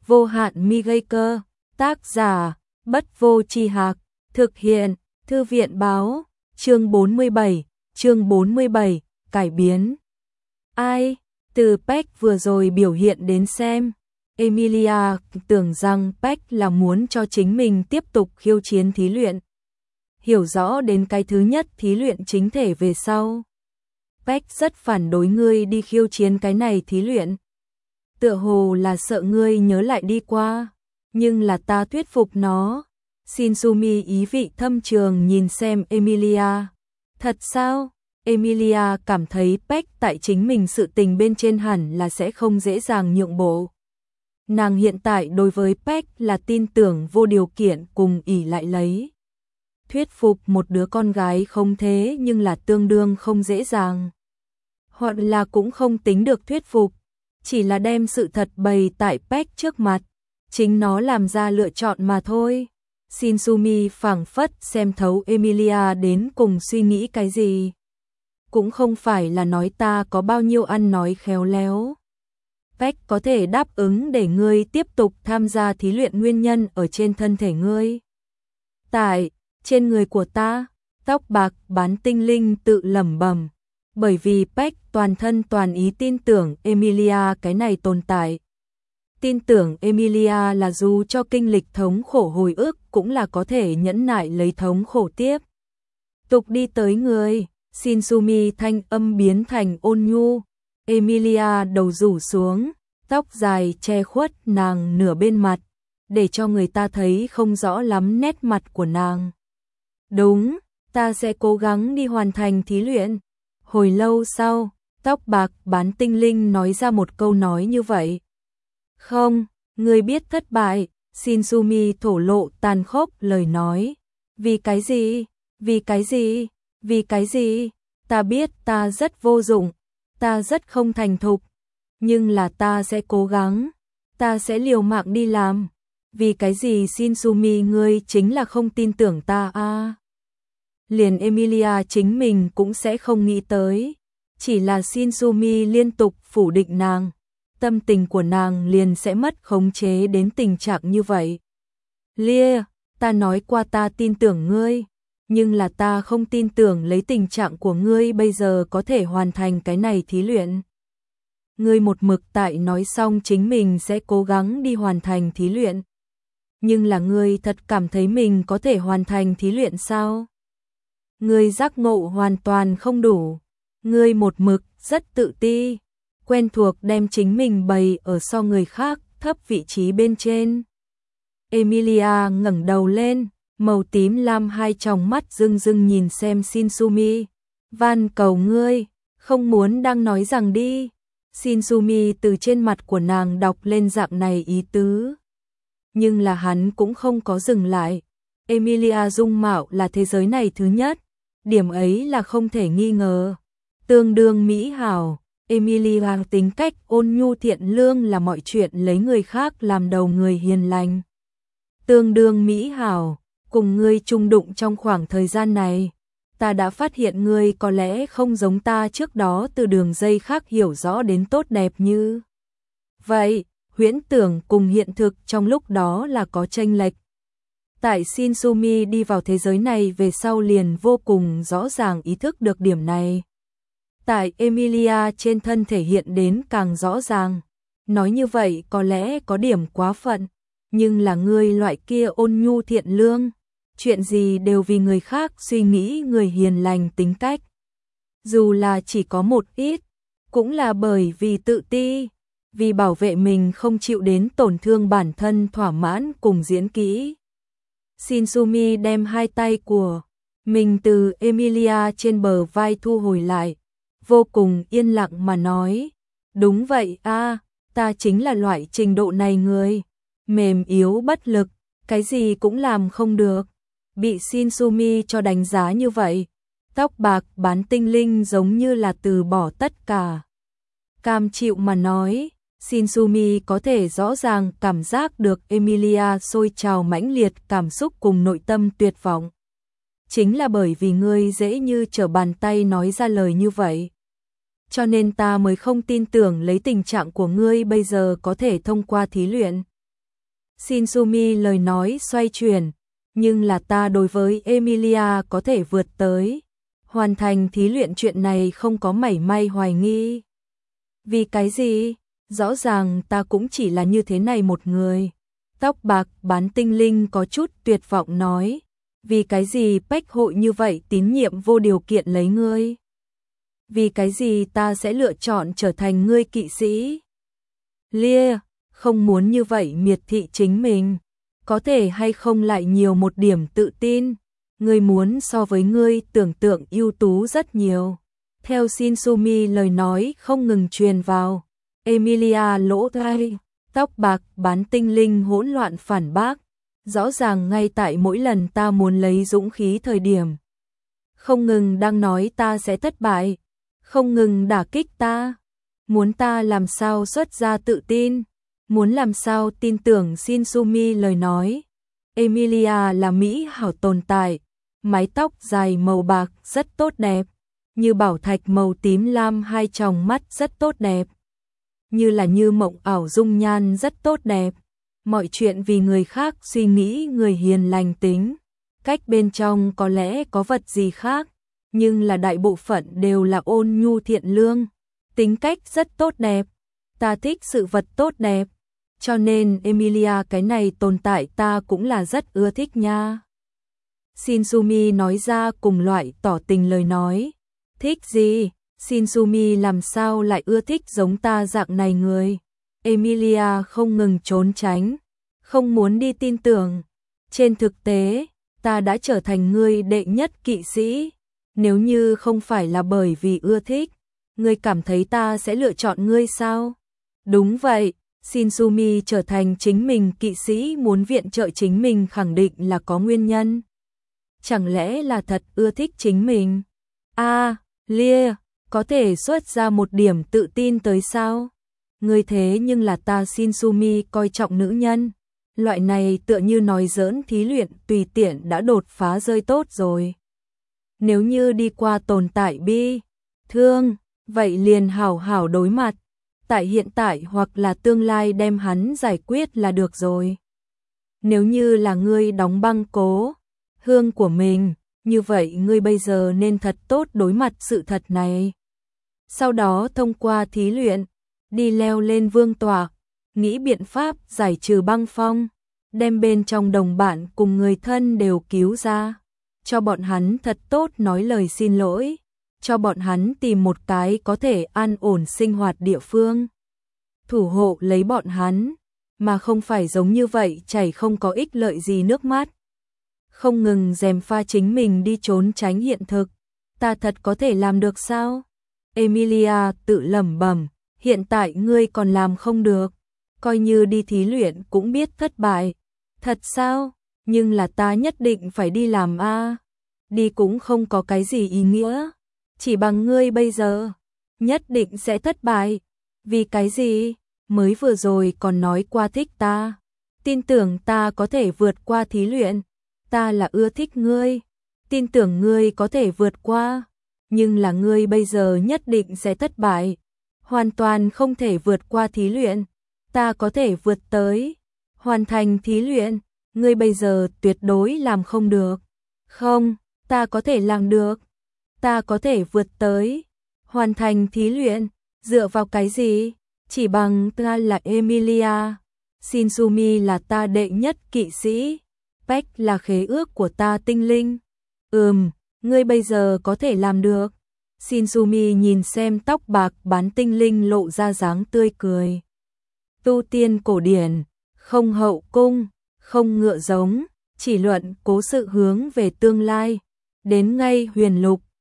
Vô hạn mi gây cơ. Tác giả, Bất Vô Tri Hạc. Thực hiện, Thư viện Báo. Chương 47, cải biến. Ai? Từ Peck vừa rồi biểu hiện đến xem, Emilia tưởng rằng Peck là muốn cho chính mình tiếp tục khiêu chiến thí luyện. Hiểu rõ đến cái thứ nhất thí luyện chính thể về sau. Peck rất phản đối ngươi đi khiêu chiến cái này thí luyện. Tựa hồ là sợ ngươi nhớ lại đi qua, nhưng là ta thuyết phục nó. Shinsumi ý vị thâm trường nhìn xem Emilia. Thật sao? Emilia cảm thấy Peck tại chính mình sự tình bên trên hẳn là sẽ không dễ dàng nhượng bộ. Nàng hiện tại đối với Peck là tin tưởng vô điều kiện cùng ỷ lại lấy. Thuyết phục một đứa con gái không thế nhưng là tương đương không dễ dàng. Hoặc là cũng không tính được thuyết phục, chỉ là đem sự thật bày tại Peck trước mặt, chính nó làm ra lựa chọn mà thôi. Shinsumi phảng phất xem thấu Emilia đến cùng suy nghĩ cái gì. Cũng không phải là nói ta có bao nhiêu ăn nói khéo léo. Peck có thể đáp ứng để ngươi tiếp tục tham gia thí luyện nguyên nhân ở trên thân thể ngươi. Tại trên người của ta, tóc bạc bán tinh linh tự lẩm bẩm, bởi vì Peck toàn thân toàn ý tin tưởng Emilia cái này tồn tại. Tin tưởng Emilia là dù cho kinh lịch thống khổ hồi ức cũng là có thể nhẫn nại lấy thống khổ tiếp. Tục đi tới người, Shinsumi thanh âm biến thành ôn nhu. Emilia đầu rủ xuống, tóc dài che khuất nàng nửa bên mặt, để cho người ta thấy không rõ lắm nét mặt của nàng. Đúng, ta sẽ cố gắng đi hoàn thành thí luyện. Hồi lâu sau, tóc bạc bán tinh linh nói ra một câu nói như vậy. Không, ngươi biết thất bại. Shinsumi thổ lộ tàn khốc lời nói. Vì cái gì? Vì cái gì? Vì cái gì? Ta biết ta rất vô dụng, ta rất không thành thục, nhưng là ta sẽ cố gắng, ta sẽ liều mạng đi làm. Vì cái gì Shinsumi ngươi chính là không tin tưởng ta à? Liền Emilia chính mình cũng sẽ không nghĩ tới, chỉ là Shinsumi liên tục phủ định nàng, tâm tình của nàng liền sẽ mất khống chế đến tình trạng như vậy. Lia, ta nói qua ta tin tưởng ngươi, nhưng là ta không tin tưởng lấy tình trạng của ngươi bây giờ có thể hoàn thành cái này thí luyện. Ngươi một mực tại nói xong chính mình sẽ cố gắng đi hoàn thành thí luyện. Nhưng là ngươi thật cảm thấy mình có thể hoàn thành thí luyện sao? Ngươi giác ngộ hoàn toàn không đủ. Ngươi một mực rất tự ti, quen thuộc đem chính mình bày ở so người khác thấp vị trí bên trên. Emilia ngẩng đầu lên, màu tím lam hai tròng mắt rưng rưng nhìn xem Shinsumi. Van cầu ngươi, không muốn đang nói rằng đi. Shinsumi từ trên mặt của nàng đọc lên dạng này ý tứ. Nhưng là hắn cũng không có dừng lại. Emilia dung mạo là thế giới này thứ nhất, điểm ấy là không thể nghi ngờ. Tương đương mỹ hảo, Emilia tính cách ôn nhu thiện lương là mọi chuyện lấy người khác làm đầu người hiền lành. Tương đương mỹ hảo, cùng ngươi chung đụng trong khoảng thời gian này, ta đã phát hiện ngươi có lẽ không giống ta trước đó từ đường dây khác hiểu rõ đến tốt đẹp như vậy. Huyễn tưởng cùng hiện thực trong lúc đó là có chênh lệch. Tại Shinsumi đi vào thế giới này về sau liền vô cùng rõ ràng ý thức được điểm này. Tại Emilia trên thân thể hiện đến càng rõ ràng. Nói như vậy có lẽ có điểm quá phận, nhưng là ngươi loại kia ôn nhu thiện lương, chuyện gì đều vì người khác suy nghĩ người hiền lành tính cách. Dù là chỉ có một ít, cũng là bởi vì tự ti, vì bảo vệ mình không chịu đến tổn thương bản thân thỏa mãn cùng diễn kỹ. Shinsumi đem hai tay của mình từ Emilia trên bờ vai thu hồi lại, vô cùng yên lặng mà nói. Đúng vậy a, ta chính là loại trình độ này người, mềm yếu bất lực, cái gì cũng làm không được. Bị Shinsumi cho đánh giá như vậy, tóc bạc bán tinh linh giống như là từ bỏ tất cả. Cam chịu mà nói. Shinsumi có thể rõ ràng cảm giác được Emilia sôi trào mãnh liệt cảm xúc cùng nội tâm tuyệt vọng. Chính là bởi vì ngươi dễ như trở bàn tay nói ra lời như vậy, cho nên ta mới không tin tưởng lấy tình trạng của ngươi bây giờ có thể thông qua thí luyện. Shinsumi lời nói xoay chuyển, nhưng là ta đối với Emilia có thể vượt tới, hoàn thành thí luyện chuyện này không có mảy may hoài nghi. Vì cái gì? Rõ ràng ta cũng chỉ là như thế này một người. Tóc bạc bán tinh linh có chút tuyệt vọng nói, vì cái gì Bách hội như vậy tín nhiệm vô điều kiện lấy ngươi? Vì cái gì ta sẽ lựa chọn trở thành ngươi kỵ sĩ? Lia, không muốn như vậy miệt thị chính mình, có thể hay không lại nhiều một điểm tự tin, ngươi muốn so với ngươi tưởng tượng ưu tú rất nhiều. Theo Shinsumi lời nói không ngừng truyền vào, Emilia lỗ tai, tóc bạc bán tinh linh hỗn loạn phản bác, rõ ràng ngay tại mỗi lần ta muốn lấy dũng khí thời điểm, không ngừng đang nói ta sẽ thất bại, không ngừng đả kích ta, muốn ta làm sao xuất ra tự tin, muốn làm sao tin tưởng Shinsumi lời nói. Emilia là mỹ hảo tồn tại, mái tóc dài màu bạc rất tốt đẹp, như bảo thạch màu tím lam hai tròng mắt rất tốt đẹp, như mộng ảo dung nhan rất tốt đẹp, mọi chuyện vì người khác suy nghĩ người hiền lành tính, cách bên trong có lẽ có vật gì khác, nhưng là đại bộ phận đều là ôn nhu thiện lương, tính cách rất tốt đẹp, ta thích sự vật tốt đẹp, cho nên Emilia cái này tồn tại ta cũng là rất ưa thích nha. Shinsumi nói ra cùng loại tỏ tình lời nói. Thích gì? Shinsumi làm sao lại ưa thích giống ta dạng này người? Emilia không ngừng trốn tránh, không muốn đi tin tưởng. Trên thực tế, ta đã trở thành ngươi đệ nhất kỵ sĩ. Nếu như không phải là bởi vì ưa thích, ngươi cảm thấy ta sẽ lựa chọn ngươi sao? Đúng vậy, Shinsumi trở thành chính mình kỵ sĩ muốn viện trợ chính mình khẳng định là có nguyên nhân. Chẳng lẽ là thật ưa thích chính mình? Lia, có thể xuất ra một điểm tự tin tới sao? Ngươi thế nhưng là ta Shinsumi coi trọng nữ nhân. Loại này tựa như nói giỡn thí luyện tùy tiện đã đột phá rơi tốt rồi. Nếu như đi qua tồn tại bi, thương, vậy liền hảo hảo đối mặt. Tại hiện tại hoặc là tương lai đem hắn giải quyết là được rồi. Nếu như là ngươi đóng băng cố hương của mình, như vậy ngươi bây giờ nên thật tốt đối mặt sự thật này. Sau đó thông qua thí luyện, đi leo lên vương tọa, nghĩ biện pháp giải trừ băng phong, đem bên trong đồng bạn cùng người thân đều cứu ra, cho bọn hắn thật tốt nói lời xin lỗi, cho bọn hắn tìm một cái có thể an ổn sinh hoạt địa phương, thủ hộ lấy bọn hắn, mà không phải giống như vậy chảy không có ích lợi gì nước mắt. Không ngừng gièm pha chính mình đi trốn tránh hiện thực, ta thật có thể làm được sao? Emilia tự lẩm bẩm, hiện tại ngươi còn làm không được, coi như đi thí luyện cũng biết thất bại. Thật sao? Nhưng là ta nhất định phải đi làm a. Đi cũng không có cái gì ý nghĩa, chỉ bằng ngươi bây giờ, nhất định sẽ thất bại. Vì cái gì? Mới vừa rồi còn nói qua thích ta, tin tưởng ta có thể vượt qua thí luyện. Ta là ưa thích ngươi, tin tưởng ngươi có thể vượt qua, nhưng là ngươi bây giờ nhất định sẽ thất bại, hoàn toàn không thể vượt qua thí luyện. Ta có thể vượt tới, hoàn thành thí luyện, ngươi bây giờ tuyệt đối làm không được. Không, ta có thể làm được, ta có thể vượt tới, hoàn thành thí luyện, dựa vào cái gì? Chỉ bằng ta là Emilia, Shinsumi là ta đệ nhất kỵ sĩ. Bách là khế ước của ta tinh linh. Ngươi bây giờ có thể làm được. Shinsumi nhìn xem tóc bạc bán tinh linh lộ ra dáng tươi cười. Tu tiên cổ điển, không hậu cung, không ngựa giống, chỉ luận cố sự hướng về tương lai. Đến ngay huyền lục,